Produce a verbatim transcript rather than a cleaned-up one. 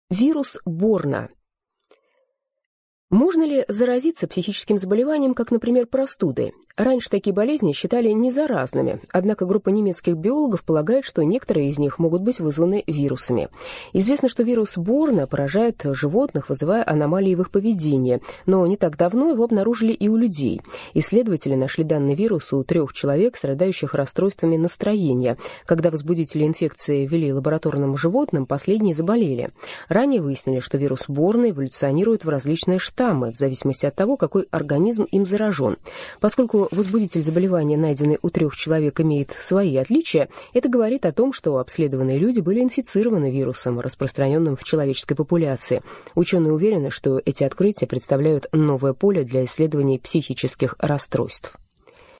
Вирус Борна. Можно ли заразиться психическим заболеванием, как, например, простудой? Раньше такие болезни считали незаразными, однако группа немецких биологов полагает, что некоторые из них могут быть вызваны вирусами. Известно, что вирус Борна поражает животных, вызывая аномалии в их поведении, но не так давно его обнаружили и у людей. Исследователи нашли данный вирус у трех человек, страдающих расстройствами настроения. Когда возбудители инфекции ввели лабораторным животным, последние заболели. Ранее выяснили, что вирус Борна эволюционирует в различные штаммы, в зависимости от того, какой организм им заражен. Поскольку возбудитель заболевания, найденный у трех человек, имеет свои отличия, это говорит о том, что обследованные люди были инфицированы вирусом, распространенным в человеческой популяции. Ученые уверены, что эти открытия представляют новое поле для исследований психических расстройств.